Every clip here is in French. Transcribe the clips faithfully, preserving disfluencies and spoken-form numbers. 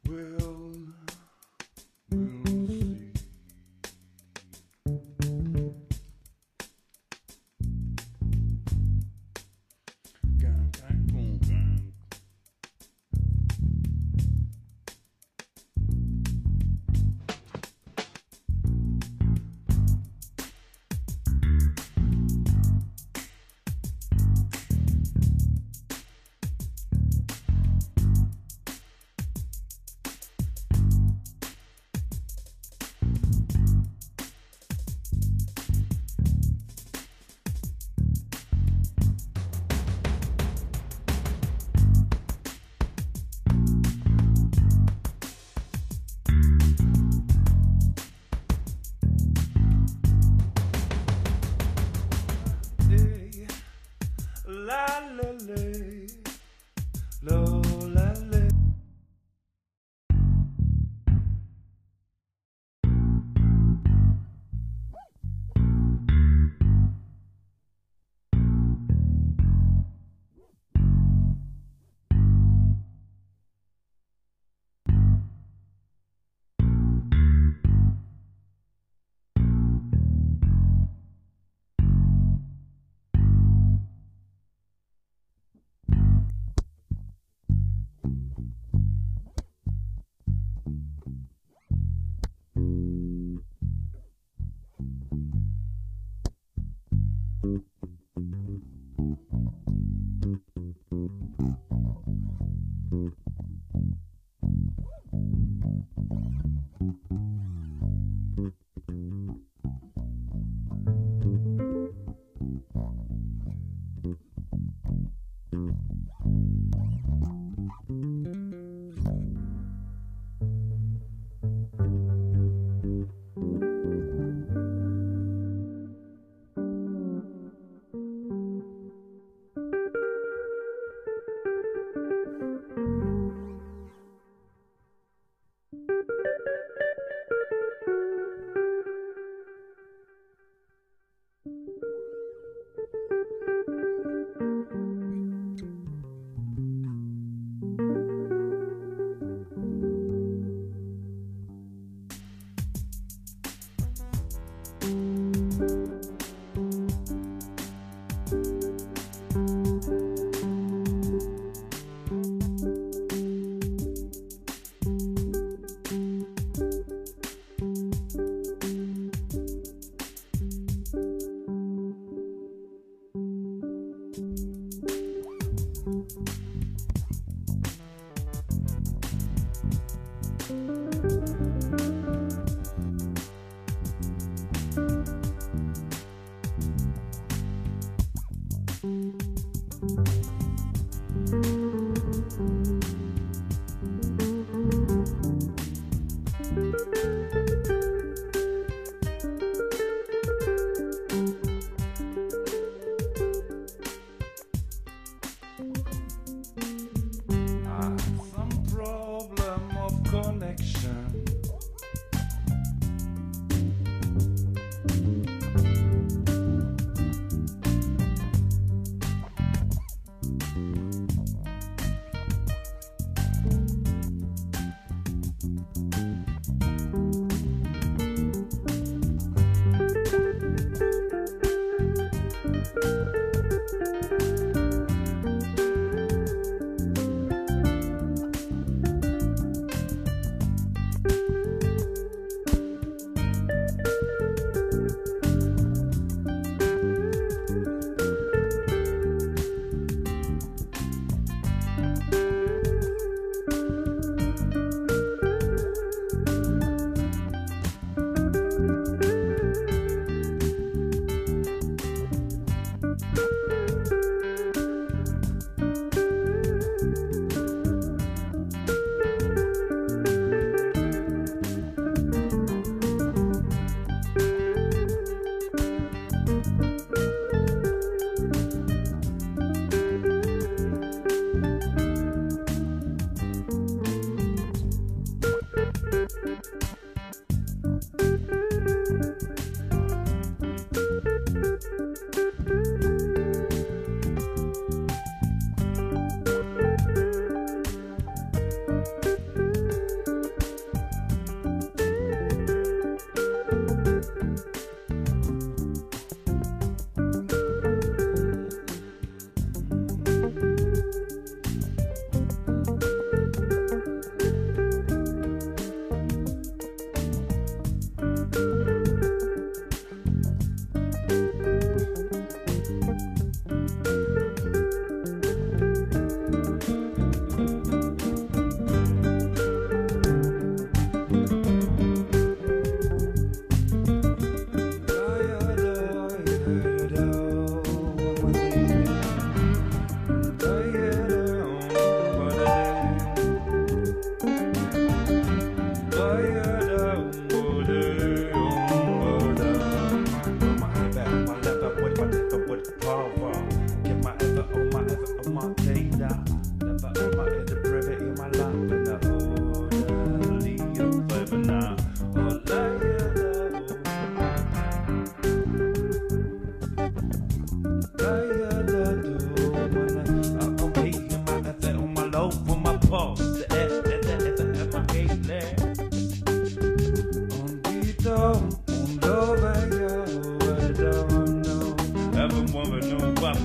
We'll, we'll see. Gang, gang, boom, gang. La la la, lo la la. Ah, some problem of connection. Paul, the F, the F, the F, my H there. Ondito, undo bello, bello, no. Ever woman, no bop.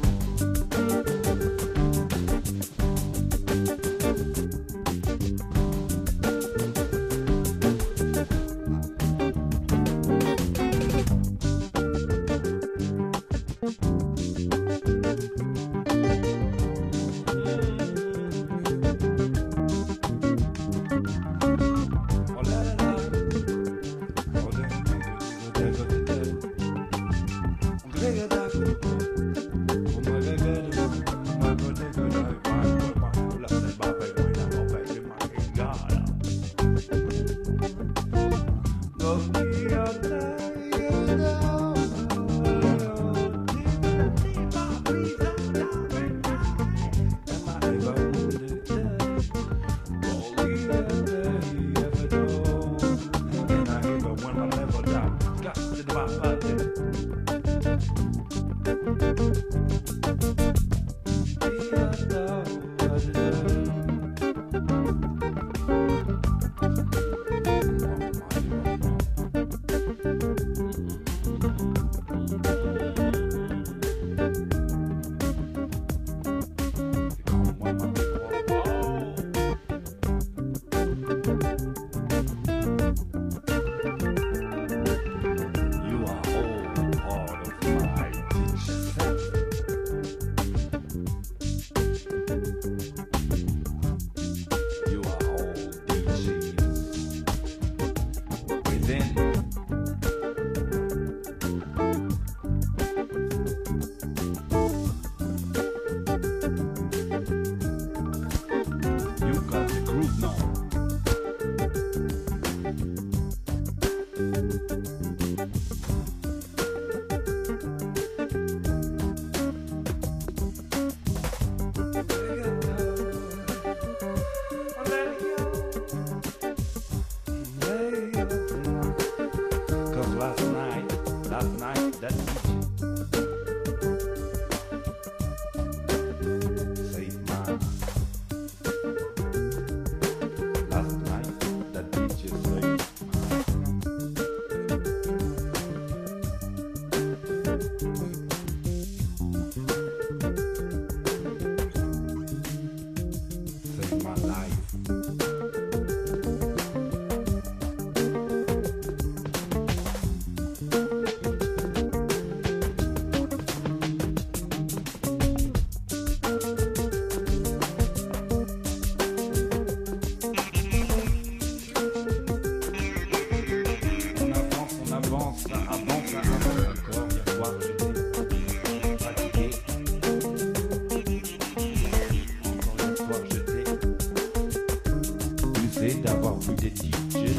D'avoir vu des D J.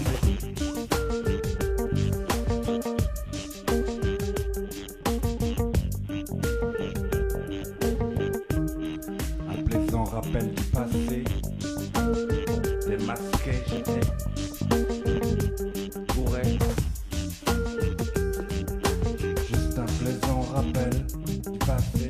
Un plaisant rappel du passé, démasqué j'étais pour elle. Juste un plaisant rappel du passé.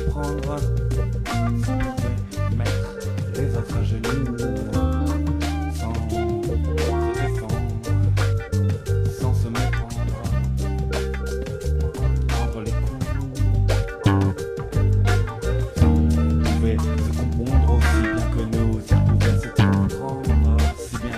comprendre si on pouvait mettre les autres à genoux sans se défendre, sans se méprendre, prendre les coups. Si on pouvait se comprendre aussi bien que nous, si on pouvait se comprendre si bien.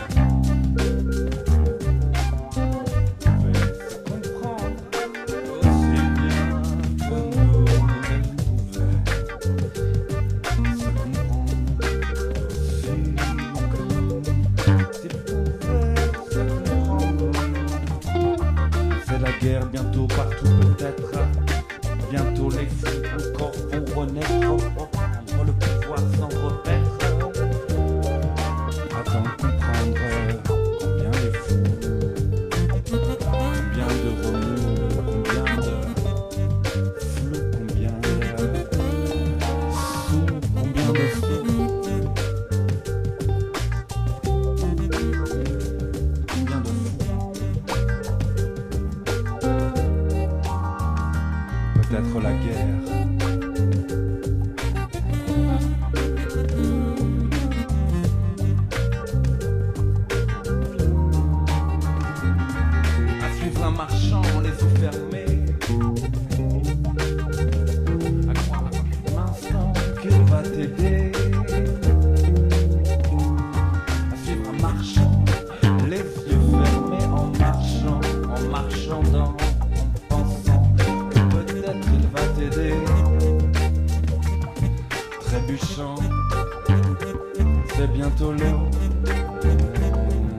Bientôt partout peut-être, bientôt les fous encore vont renaître, reprendre le pouvoir sans repaître. Attends de comprendre combien les fous, combien de remous, combien de flou, combien de sous, combien de sous, combien de fous. Peut-être la guerre. À suivre un marchand, les yeux fermés, à croire un instant qu'il va t'aider. À suivre un marchand, les yeux fermés, en marchant, en marchant dans. Trébuchant, c'est bientôt l'heure du paiement.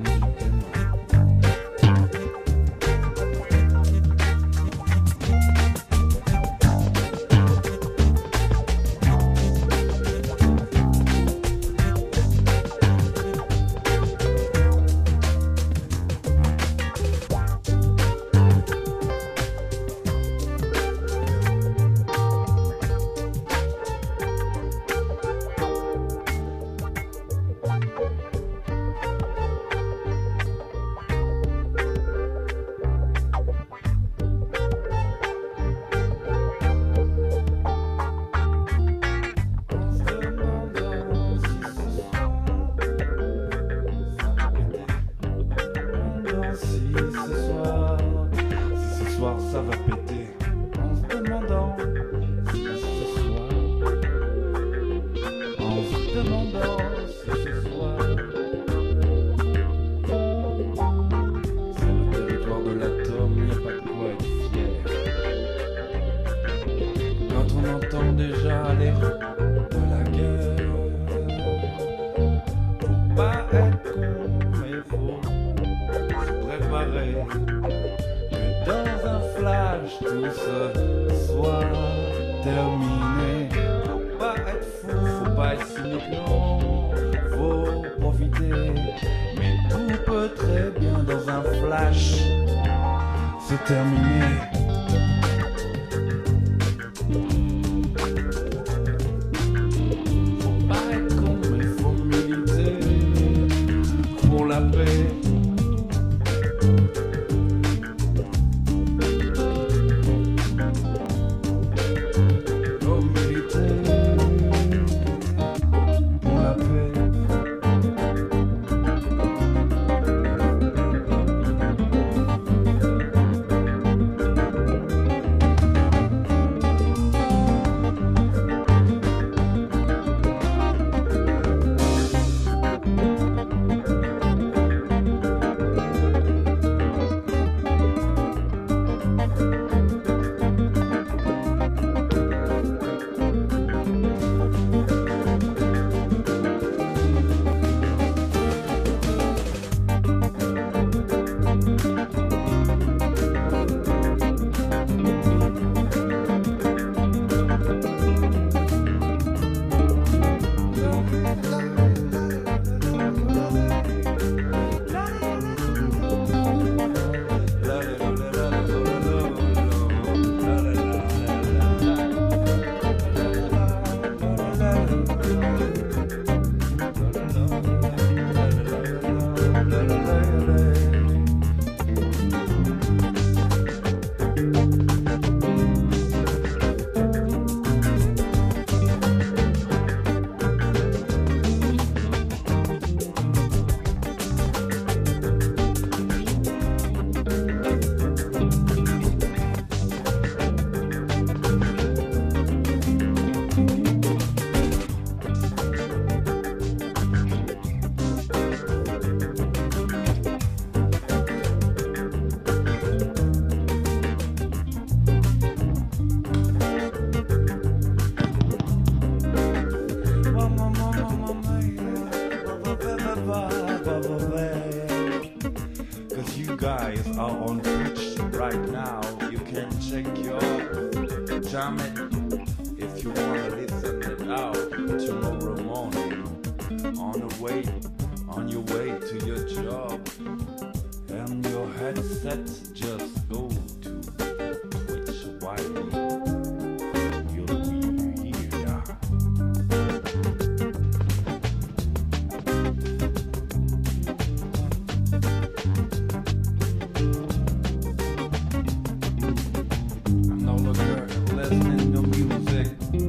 Ça va péter en se demandant si ce soir, en se demandant si ce soir, c'est le territoire de l'atome, y a pas de quoi être fier. Quand on entend déjà les rues de la guerre, faut pas être con, mais faut se préparer. Dans un flash, tout ce soit terminé. Faut pas être fou, faut pas être cynique, non. Faut profiter, mais tout peut très bien dans un flash se terminer. Faut pas être con, mais faut militer pour la paix. damn it. If you wanna listen it out tomorrow morning, on the way, on your way to your job, and your headset just go to Twitch Wiley, you'll be here. I'm no longer listening to music.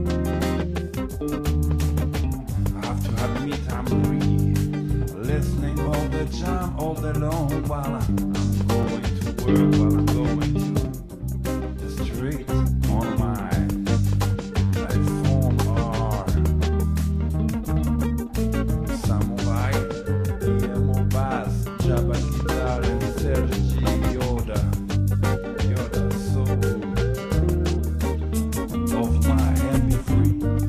I have to admit I'm free, listening all the time, all day long, while I'm going to work, while I'm going to the street on my iPhone or Samurai, Emo Bass, Jabba Guitar, and Sergi Yoda, Yoda soul of my M P three.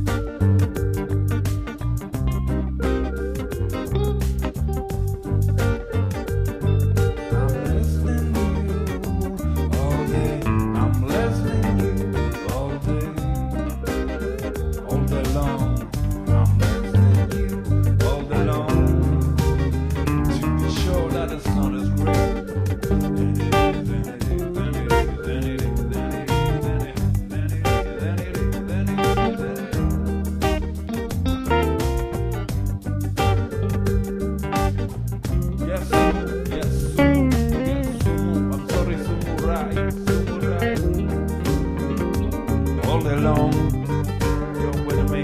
All day long, you're with me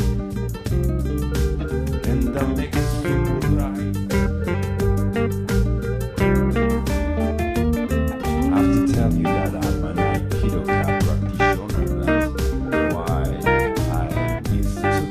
in the mix, right? I have to tell you that I'm an Aikido practitioner. That's why I mistook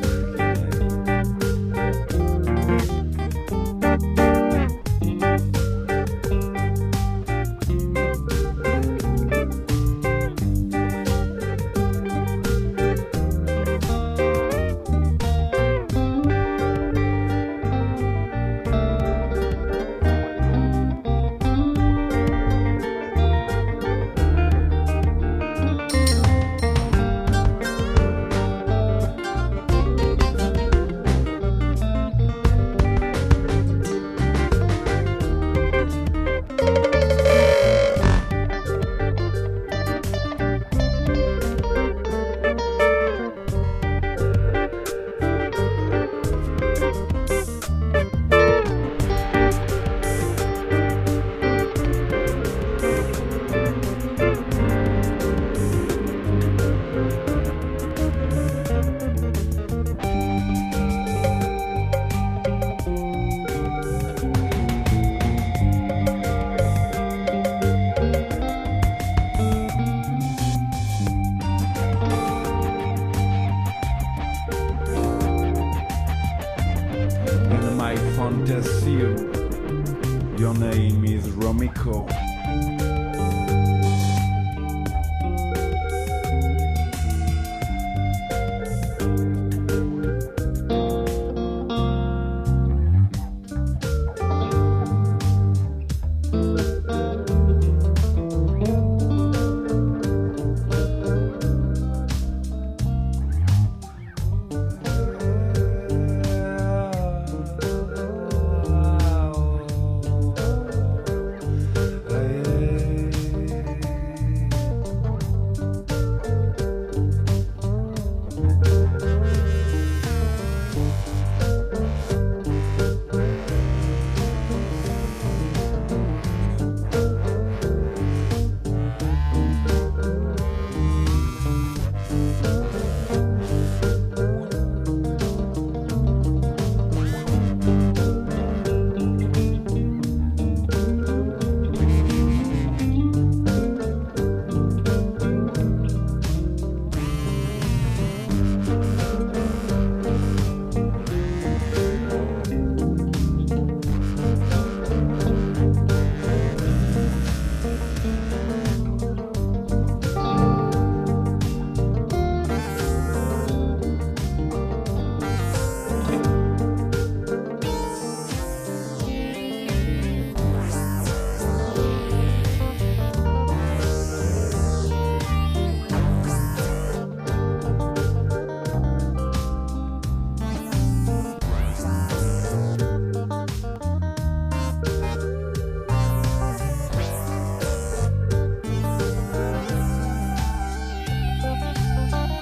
fantasy. Your name is Romiko.